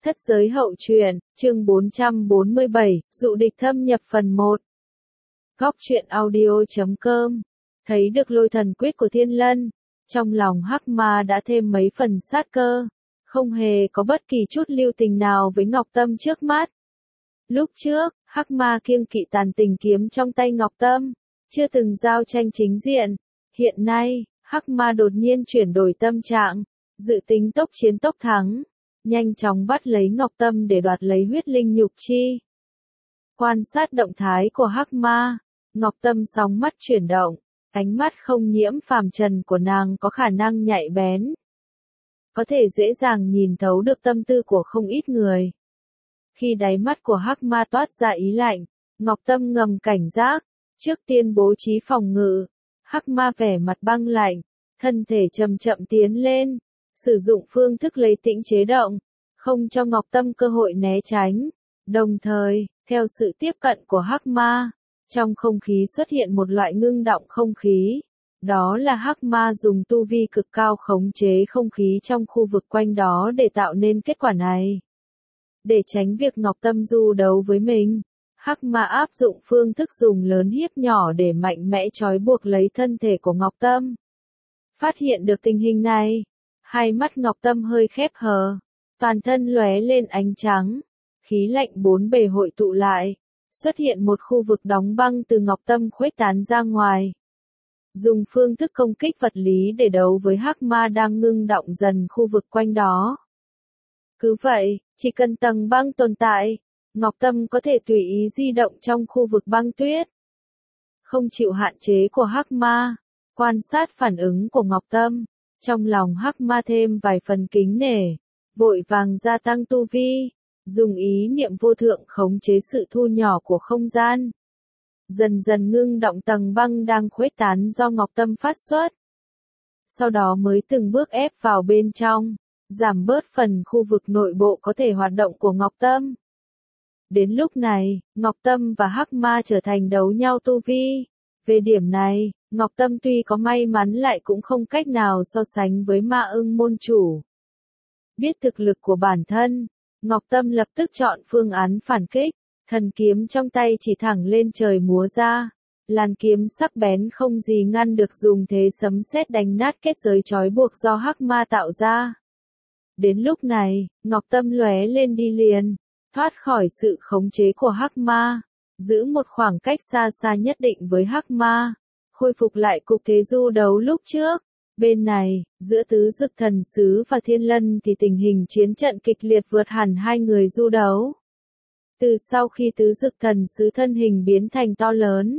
Thất giới hậu truyện, chương 447, dụ địch thâm nhập phần 1. Góc truyện audio.com. Thấy được lôi thần quyết của Thiên Lân, trong lòng Hắc Ma đã thêm mấy phần sát cơ, không hề có bất kỳ chút lưu tình nào với Ngọc Tâm trước mắt. Lúc trước, Hắc Ma kiêng kỵ tàn tình kiếm trong tay Ngọc Tâm, chưa từng giao tranh chính diện. Hiện nay, Hắc Ma đột nhiên chuyển đổi tâm trạng, dự tính tốc chiến tốc thắng, nhanh chóng bắt lấy Ngọc Tâm để đoạt lấy huyết linh nhục chi. Quan sát động thái của Hắc Ma, Ngọc Tâm sóng mắt chuyển động, ánh mắt không nhiễm phàm trần của nàng có khả năng nhạy bén, có thể dễ dàng nhìn thấu được tâm tư của không ít người. Khi đáy mắt của Hắc Ma toát ra ý lạnh, Ngọc Tâm ngầm cảnh giác, trước tiên bố trí phòng ngự. Hắc Ma vẻ mặt băng lạnh, thân thể chậm chậm tiến lên, sử dụng phương thức lấy tĩnh chế động, không cho Ngọc Tâm cơ hội né tránh. Đồng thời, theo sự tiếp cận của Hắc Ma, trong không khí xuất hiện một loại ngưng động không khí. Đó là Hắc Ma dùng tu vi cực cao khống chế không khí trong khu vực quanh đó để tạo nên kết quả này. Để tránh việc Ngọc Tâm du đấu với mình, Hắc Ma áp dụng phương thức dùng lớn hiếp nhỏ để mạnh mẽ trói buộc lấy thân thể của Ngọc Tâm. Phát hiện được tình hình này, hai mắt Ngọc Tâm hơi khép hờ, toàn thân lóe lên ánh trắng, khí lạnh bốn bề hội tụ lại, xuất hiện một khu vực đóng băng từ Ngọc Tâm khuếch tán ra ngoài. Dùng phương thức công kích vật lý để đấu với Hắc Ma đang ngưng động dần khu vực quanh đó. Cứ vậy, chỉ cần tầng băng tồn tại, Ngọc Tâm có thể tùy ý di động trong khu vực băng tuyết. Không chịu hạn chế của Hắc Ma, quan sát phản ứng của Ngọc Tâm, trong lòng Hắc Ma thêm vài phần kính nể, vội vàng gia tăng tu vi, dùng ý niệm vô thượng khống chế sự thu nhỏ của không gian. Dần dần ngưng động tầng băng đang khuếch tán do Ngọc Tâm phát xuất. Sau đó mới từng bước ép vào bên trong, giảm bớt phần khu vực nội bộ có thể hoạt động của Ngọc Tâm. Đến lúc này, Ngọc Tâm và Hắc Ma trở thành đấu nhau tu vi. Về điểm này, Ngọc Tâm tuy có may mắn lại cũng không cách nào so sánh với Ma Ưng môn chủ. Biết thực lực của bản thân, Ngọc Tâm lập tức chọn phương án phản kích, thần kiếm trong tay chỉ thẳng lên trời múa ra. Làn kiếm sắc bén không gì ngăn được dùng thế sấm sét đánh nát kết giới trói buộc do Hắc Ma tạo ra. Đến lúc này, Ngọc Tâm lóe lên đi liền, thoát khỏi sự khống chế của Hắc Ma, giữ một khoảng cách xa xa nhất định với Hắc Ma, khôi phục lại cục thế du đấu lúc trước. Bên này, giữa Tứ Dực Thần Sứ và Thiên Lân thì tình hình chiến trận kịch liệt vượt hẳn hai người du đấu. Từ sau khi Tứ Dực Thần Sứ thân hình biến thành to lớn,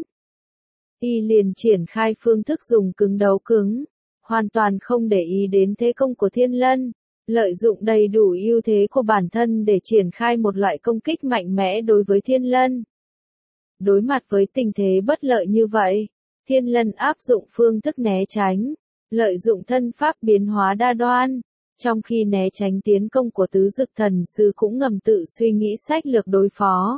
y liền triển khai phương thức dùng cứng đấu cứng, hoàn toàn không để ý đến thế công của Thiên Lân, lợi dụng đầy đủ ưu thế của bản thân để triển khai một loại công kích mạnh mẽ đối với Thiên Lân. Đối mặt với tình thế bất lợi như vậy, Thiên Lân áp dụng phương thức né tránh, lợi dụng thân pháp biến hóa đa đoan, trong khi né tránh tiến công của Tứ Dực Thần Sứ cũng ngầm tự suy nghĩ sách lược đối phó.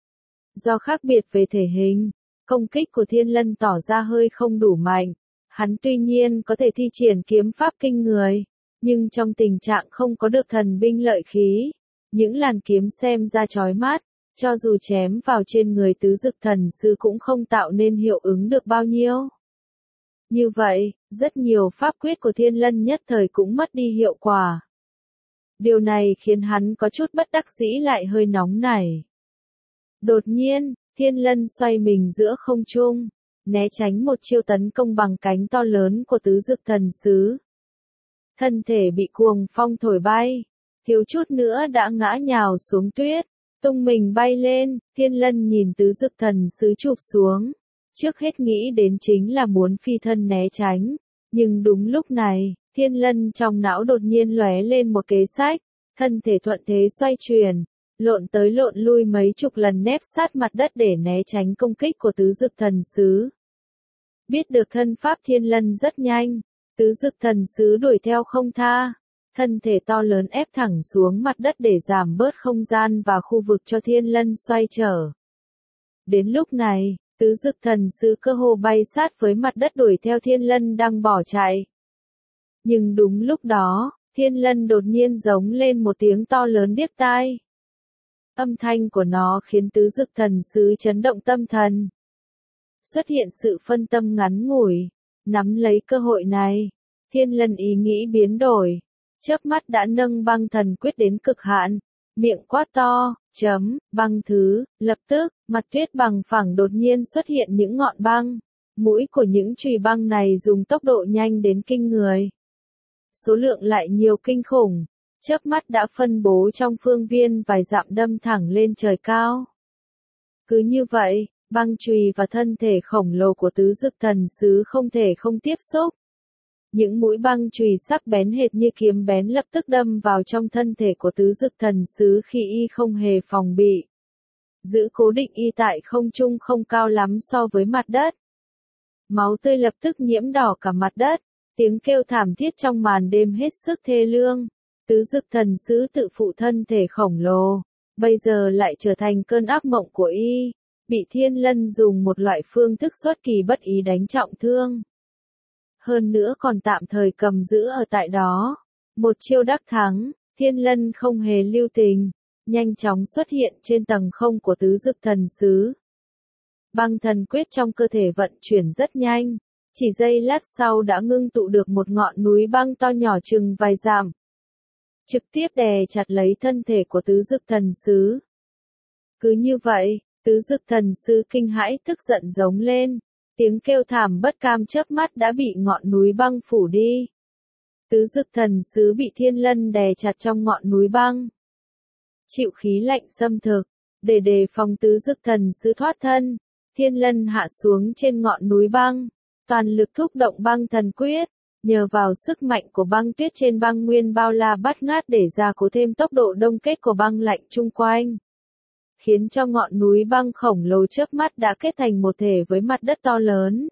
Do khác biệt về thể hình, công kích của Thiên Lân tỏ ra hơi không đủ mạnh, hắn tuy nhiên có thể thi triển kiếm pháp kinh người, nhưng trong tình trạng không có được thần binh lợi khí, những làn kiếm xem ra chói mắt, cho dù chém vào trên người Tứ Dực Thần Sứ cũng không tạo nên hiệu ứng được bao nhiêu. Như vậy, rất nhiều pháp quyết của Thiên Lân nhất thời cũng mất đi hiệu quả. Điều này khiến hắn có chút bất đắc dĩ lại hơi nóng nảy. Đột nhiên, Thiên Lân xoay mình giữa không trung, né tránh một chiêu tấn công bằng cánh to lớn của Tứ Dực Thần Sứ. Thân thể bị cuồng phong thổi bay, thiếu chút nữa đã ngã nhào xuống tuyết, tung mình bay lên. Thiên Lân nhìn Tứ Dực Thần Sứ chụp xuống, trước hết nghĩ đến chính là muốn phi thân né tránh, nhưng đúng lúc này, Thiên Lân trong não đột nhiên lóe lên một kế sách, thân thể thuận thế xoay chuyển, lộn tới lộn lui mấy chục lần nép sát mặt đất để né tránh công kích của Tứ Dực Thần Sứ. Biết được thân pháp Thiên Lân rất nhanh, Tứ Dực Thần Sứ đuổi theo không tha, thân thể to lớn ép thẳng xuống mặt đất để giảm bớt không gian và khu vực cho Thiên Lân xoay trở. Đến lúc này, Tứ Dực Thần Sứ cơ hồ bay sát với mặt đất đuổi theo Thiên Lân đang bỏ chạy. Nhưng đúng lúc đó, Thiên Lân đột nhiên giống lên một tiếng to lớn điếc tai. Âm thanh của nó khiến tứ dực thần sứ chấn động tâm thần. Xuất hiện sự phân tâm ngắn ngủi, nắm lấy cơ hội này, Thiên Lân ý nghĩ biến đổi, chớp mắt đã nâng băng thần quyết đến cực hạn, miệng quát to, băng thứ, lập tức, mặt tuyết bằng phẳng đột nhiên xuất hiện những ngọn băng, mũi của những chùy băng này dùng tốc độ nhanh đến kinh người. Số lượng lại nhiều kinh khủng, chớp mắt đã phân bố trong phương viên vài dặm đâm thẳng lên trời cao. Cứ như vậy, băng chùy và thân thể khổng lồ của tứ dực thần sứ không thể không tiếp xúc. Những mũi băng chùy sắc bén hệt như kiếm bén lập tức đâm vào trong thân thể của tứ dực thần sứ khi y không hề phòng bị. Giữ cố định y tại không trung không cao lắm so với mặt đất. Máu tươi lập tức nhiễm đỏ cả mặt đất, tiếng kêu thảm thiết trong màn đêm hết sức thê lương. Tứ dực thần sứ tự phụ thân thể khổng lồ, bây giờ lại trở thành cơn ác mộng của y, bị Thiên Lân dùng một loại phương thức xuất kỳ bất ý đánh trọng thương. Hơn nữa còn tạm thời cầm giữ ở tại đó. Một chiêu đắc thắng, Thiên Lân không hề lưu tình, nhanh chóng xuất hiện trên tầng không của tứ dực thần sứ. Băng thần quyết trong cơ thể vận chuyển rất nhanh, chỉ giây lát sau đã ngưng tụ được một ngọn núi băng to nhỏ chừng vài dặm. Trực tiếp đè chặt lấy thân thể của tứ dực thần sứ. Cứ như vậy, tứ dực thần sứ kinh hãi tức giận giống lên. Tiếng kêu thảm bất cam chớp mắt đã bị ngọn núi băng phủ đi. Tứ dực thần sứ bị Thiên Lân đè chặt trong ngọn núi băng. Chịu khí lạnh xâm thực, để đề phòng tứ dực thần sứ thoát thân, Thiên Lân hạ xuống trên ngọn núi băng, toàn lực thúc động băng thần quyết, nhờ vào sức mạnh của băng tuyết trên băng nguyên bao la bát ngát để gia cố thêm tốc độ đông kết của băng lạnh chung quanh, khiến cho ngọn núi băng khổng lồ chớp mắt đã kết thành một thể với mặt đất to lớn.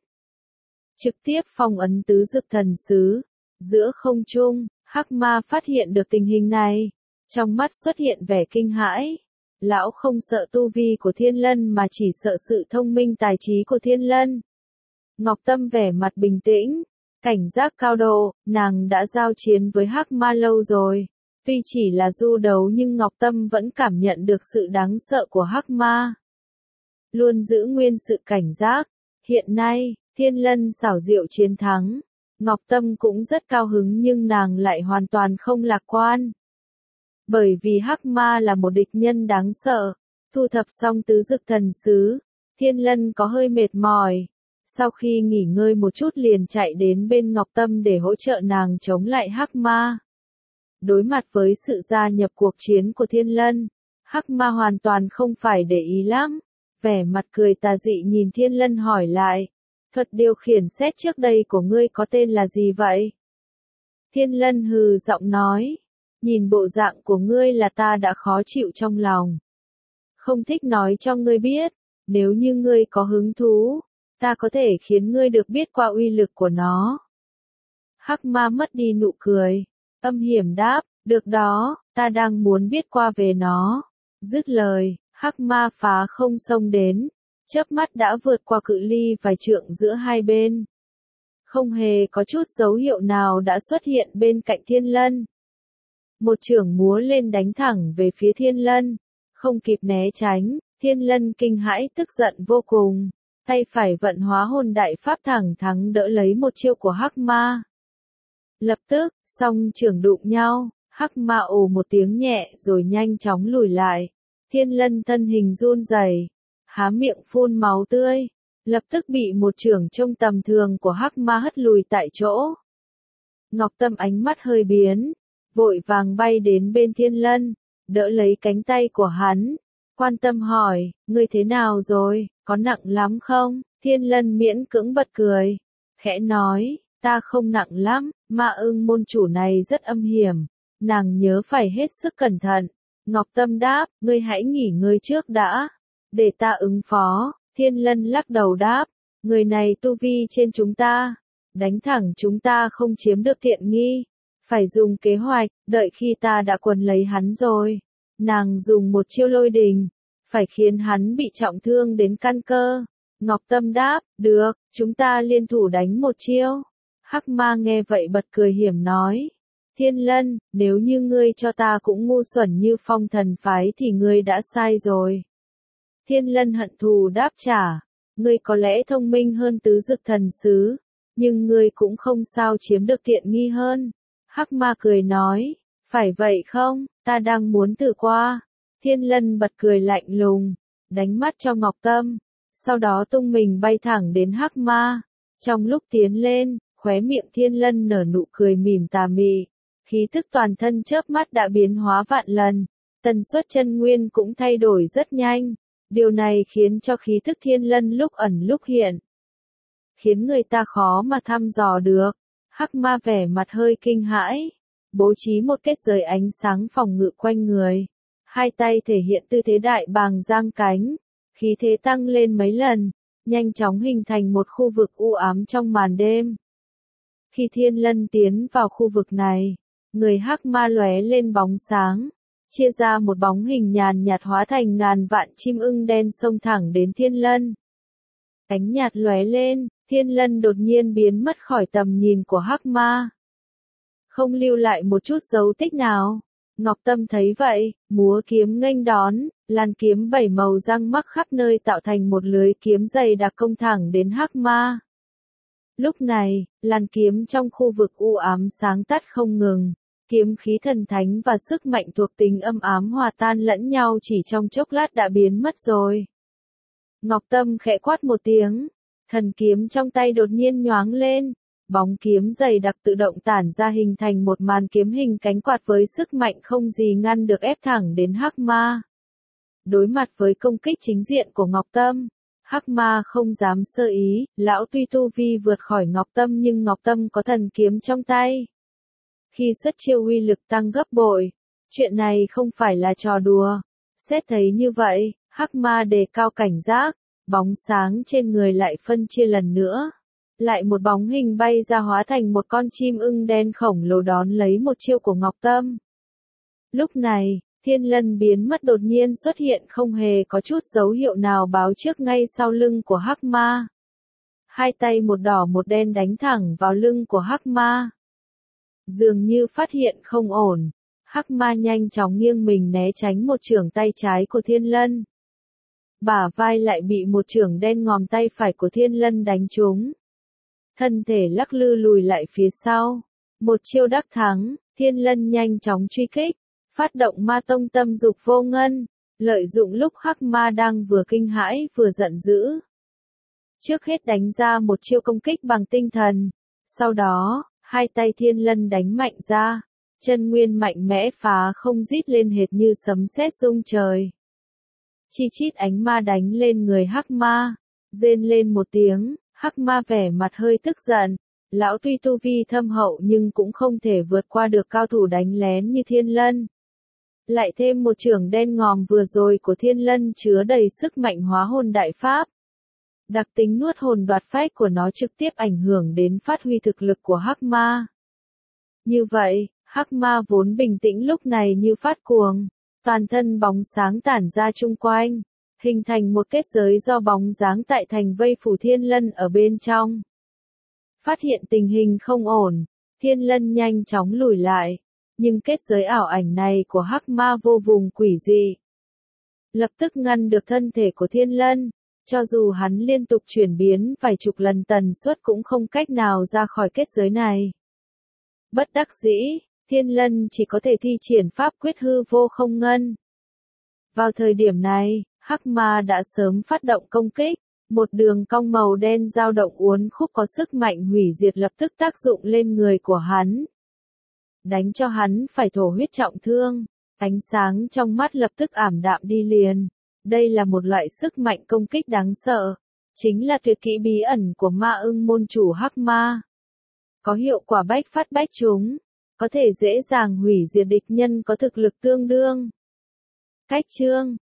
Trực tiếp phong ấn tứ dực thần sứ. Giữa không trung, Hắc Ma phát hiện được tình hình này, trong mắt xuất hiện vẻ kinh hãi. Lão không sợ tu vi của Thiên Lân mà chỉ sợ sự thông minh tài trí của Thiên Lân. Ngọc Tâm vẻ mặt bình tĩnh, cảnh giác cao độ, nàng đã giao chiến với Hắc Ma lâu rồi. Tuy chỉ là du đấu nhưng Ngọc Tâm vẫn cảm nhận được sự đáng sợ của Hắc Ma. Luôn giữ nguyên sự cảnh giác. Hiện nay, Thiên Lân xảo diệu chiến thắng. Ngọc Tâm cũng rất cao hứng nhưng nàng lại hoàn toàn không lạc quan. Bởi vì Hắc Ma là một địch nhân đáng sợ. Thu thập xong tứ dực thần sứ, Thiên Lân có hơi mệt mỏi. Sau khi nghỉ ngơi một chút liền chạy đến bên Ngọc Tâm để hỗ trợ nàng chống lại Hắc Ma. Đối mặt với sự gia nhập cuộc chiến của Thiên Lân, Hắc Ma hoàn toàn không phải để ý lắm. Vẻ mặt cười tà dị nhìn Thiên Lân hỏi lại. Thuật điều khiển xét trước đây của ngươi có tên là gì vậy? Thiên Lân hừ giọng nói. Nhìn bộ dạng của ngươi là ta đã khó chịu trong lòng. Không thích nói cho ngươi biết. Nếu như ngươi có hứng thú, ta có thể khiến ngươi được biết qua uy lực của nó. Hắc Ma mất đi nụ cười. Âm hiểm đáp, được đó, ta đang muốn biết qua về nó. Dứt lời, Hắc Ma phá không xông đến, chớp mắt đã vượt qua cự ly vài trượng giữa hai bên. Không hề có chút dấu hiệu nào đã xuất hiện bên cạnh Thiên Lân. Một chưởng múa lên đánh thẳng về phía Thiên Lân, không kịp né tránh, Thiên Lân kinh hãi tức giận vô cùng, tay phải vận hóa hồn đại pháp thẳng thắng đỡ lấy một chiêu của Hắc Ma. Lập tức, song chưởng đụng nhau, Hắc Ma ồ một tiếng nhẹ rồi nhanh chóng lùi lại. Thiên Lân thân hình run rẩy, há miệng phun máu tươi, lập tức bị một chưởng trông tầm thường của Hắc Ma hất lùi tại chỗ. Ngọc Tâm ánh mắt hơi biến, vội vàng bay đến bên Thiên Lân, đỡ lấy cánh tay của hắn, quan tâm hỏi, ngươi thế nào rồi, có nặng lắm không? Thiên Lân miễn cưỡng bật cười, khẽ nói, ta không nặng lắm, Ma Ưng môn chủ này rất âm hiểm, nàng nhớ phải hết sức cẩn thận. Ngọc Tâm đáp, ngươi hãy nghỉ ngơi trước đã, để ta ứng phó. Thiên Lân lắc đầu đáp, người này tu vi trên chúng ta, đánh thẳng chúng ta không chiếm được tiện nghi, phải dùng kế hoạch, đợi khi ta đã quần lấy hắn rồi, nàng dùng một chiêu lôi đình, phải khiến hắn bị trọng thương đến căn cơ. Ngọc Tâm đáp, được, chúng ta liên thủ đánh một chiêu. Hắc Ma nghe vậy bật cười hiểm nói, Thiên Lân, nếu như ngươi cho ta cũng ngu xuẩn như Phong Thần phái thì ngươi đã sai rồi. Thiên Lân hận thù đáp trả, ngươi có lẽ thông minh hơn Tứ Dực Thần Sứ, nhưng ngươi cũng không sao chiếm được tiện nghi hơn. Hắc Ma cười nói, phải vậy không, ta đang muốn thử qua. Thiên Lân bật cười lạnh lùng, đánh mắt cho Ngọc Tâm, sau đó tung mình bay thẳng đến Hắc Ma. Trong lúc tiến lên, khóe miệng Thiên Lân nở nụ cười mỉm tà mị, khí tức toàn thân chớp mắt đã biến hóa vạn lần, tần suất chân nguyên cũng thay đổi rất nhanh. Điều này khiến cho khí tức Thiên Lân lúc ẩn lúc hiện, khiến người ta khó mà thăm dò được. Hắc Ma vẻ mặt hơi kinh hãi, bố trí một kết giới ánh sáng phòng ngự quanh người, hai tay thể hiện tư thế đại bàng giang cánh, khí thế tăng lên mấy lần, nhanh chóng hình thành một khu vực u ám trong màn đêm. Khi Thiên Lân tiến vào khu vực này, người Hắc Ma lóe lên bóng sáng, chia ra một bóng hình nhàn nhạt hóa thành ngàn vạn chim ưng đen xông thẳng đến Thiên Lân. Ánh nhạt lóe lên, Thiên Lân đột nhiên biến mất khỏi tầm nhìn của Hắc Ma, không lưu lại một chút dấu tích nào. Ngọc Tâm thấy vậy, múa kiếm nghênh đón, làn kiếm bảy màu răng mắc khắp nơi tạo thành một lưới kiếm dày đặc công thẳng đến Hắc Ma. Lúc này, làn kiếm trong khu vực u ám sáng tắt không ngừng, kiếm khí thần thánh và sức mạnh thuộc tính âm ám hòa tan lẫn nhau chỉ trong chốc lát đã biến mất rồi. Ngọc Tâm khẽ quát một tiếng, thần kiếm trong tay đột nhiên nhoáng lên, bóng kiếm dày đặc tự động tản ra hình thành một màn kiếm hình cánh quạt với sức mạnh không gì ngăn được ép thẳng đến Hắc Ma. Đối mặt với công kích chính diện của Ngọc Tâm, Hắc Ma không dám sơ ý, lão tuy tu vi vượt khỏi Ngọc Tâm nhưng Ngọc Tâm có thần kiếm trong tay. Khi xuất chiêu uy lực tăng gấp bội, chuyện này không phải là trò đùa. Xét thấy như vậy, Hắc Ma đề cao cảnh giác, bóng sáng trên người lại phân chia lần nữa. Lại một bóng hình bay ra hóa thành một con chim ưng đen khổng lồ đón lấy một chiêu của Ngọc Tâm. Lúc này, Thiên Lân biến mất đột nhiên xuất hiện không hề có chút dấu hiệu nào báo trước ngay sau lưng của Hắc Ma. Hai tay một đỏ một đen đánh thẳng vào lưng của Hắc Ma. Dường như phát hiện không ổn, Hắc Ma nhanh chóng nghiêng mình né tránh một chưởng tay trái của Thiên Lân. Bả vai lại bị một chưởng đen ngòm tay phải của Thiên Lân đánh trúng. Thân thể lắc lư lùi lại phía sau. Một chiêu đắc thắng, Thiên Lân nhanh chóng truy kích, phát động Ma Tông Tâm Dục Vô Ngân, lợi dụng lúc Hắc Ma đang vừa kinh hãi vừa giận dữ. Trước hết đánh ra một chiêu công kích bằng tinh thần, sau đó, hai tay Thiên Lân đánh mạnh ra, chân nguyên mạnh mẽ phá không rít lên hệt như sấm sét rung trời. Chi chít ánh ma đánh lên người Hắc Ma, rên lên một tiếng, Hắc Ma vẻ mặt hơi tức giận, lão tuy tu vi thâm hậu nhưng cũng không thể vượt qua được cao thủ đánh lén như Thiên Lân. Lại thêm một chưởng đen ngòm vừa rồi của Thiên Lân chứa đầy sức mạnh hóa hồn đại pháp. Đặc tính nuốt hồn đoạt phách của nó trực tiếp ảnh hưởng đến phát huy thực lực của Hắc Ma. Như vậy, Hắc Ma vốn bình tĩnh lúc này như phát cuồng, toàn thân bóng sáng tản ra chung quanh, hình thành một kết giới do bóng dáng tại thành vây phủ Thiên Lân ở bên trong. Phát hiện tình hình không ổn, Thiên Lân nhanh chóng lùi lại, nhưng kết giới ảo ảnh này của Hắc Ma vô vùng quỷ dị, lập tức ngăn được thân thể của Thiên Lân. Cho dù hắn liên tục chuyển biến vài chục lần tần suất cũng không cách nào ra khỏi kết giới này. Bất đắc dĩ, Thiên Lân chỉ có thể thi triển pháp quyết hư vô không ngân. Vào thời điểm này, Hắc Ma đã sớm phát động công kích, một đường cong màu đen dao động uốn khúc có sức mạnh hủy diệt lập tức tác dụng lên người của hắn. Đánh cho hắn phải thổ huyết trọng thương, ánh sáng trong mắt lập tức ảm đạm đi liền. Đây là một loại sức mạnh công kích đáng sợ, chính là tuyệt kỹ bí ẩn của Ma Ưng môn chủ Hắc Ma. Có hiệu quả bách phát bách trúng, có thể dễ dàng hủy diệt địch nhân có thực lực tương đương. Cách chương